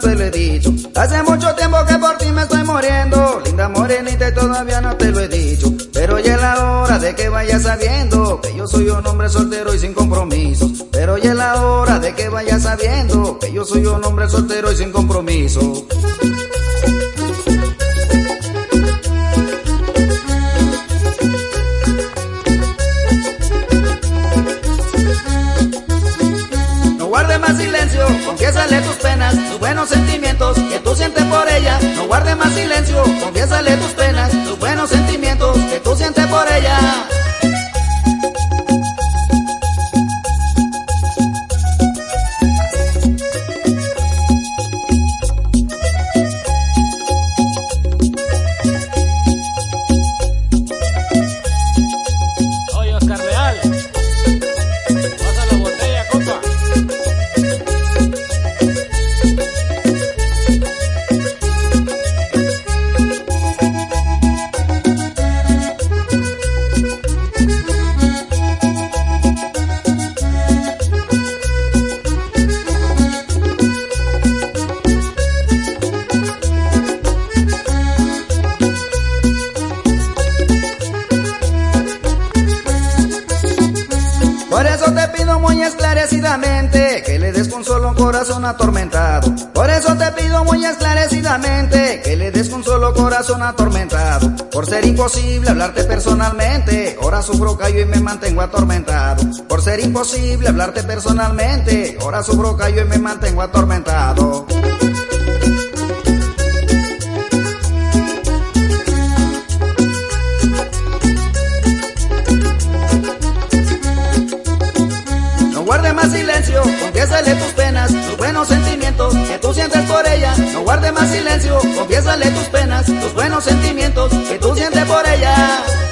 te lo he dicho. Hace mucho tiempo que por ti me estoy muriendo, linda morenita, y todavía no te lo he dicho. Pero ya es la hora de que vayas sabiendo que yo soy un hombre soltero y sin compromisos. Pero ya es la hora de que vayas sabiendo que yo soy un hombre soltero y sin compromiso. No guardes más silencio, confiésale tus penas, tus buenos sentimientos que tú sientes por ella. No guardes más silencio, confiésale tus penas, tus buenos sentimientos que tú sientes por ella. Oye, Oscar Leal, pasa la botella, compa. Por eso te pido muy esclarecidamente que le des consuelo a un corazón atormentado. Por eso te pido muy esclarecidamente que le des consuelo a un corazón atormentado. Por ser imposible hablarte personalmente, ahora sufro callo y me mantengo atormentado. Por ser imposible hablarte personalmente, ahora sufro callo y me mantengo atormentado. No guardes más silencio, confiésale tus penas, tus buenos sentimientos que tú sientes por ella. No guardes más silencio, confiésale tus penas, tus buenos sentimientos que tú sientes por ella.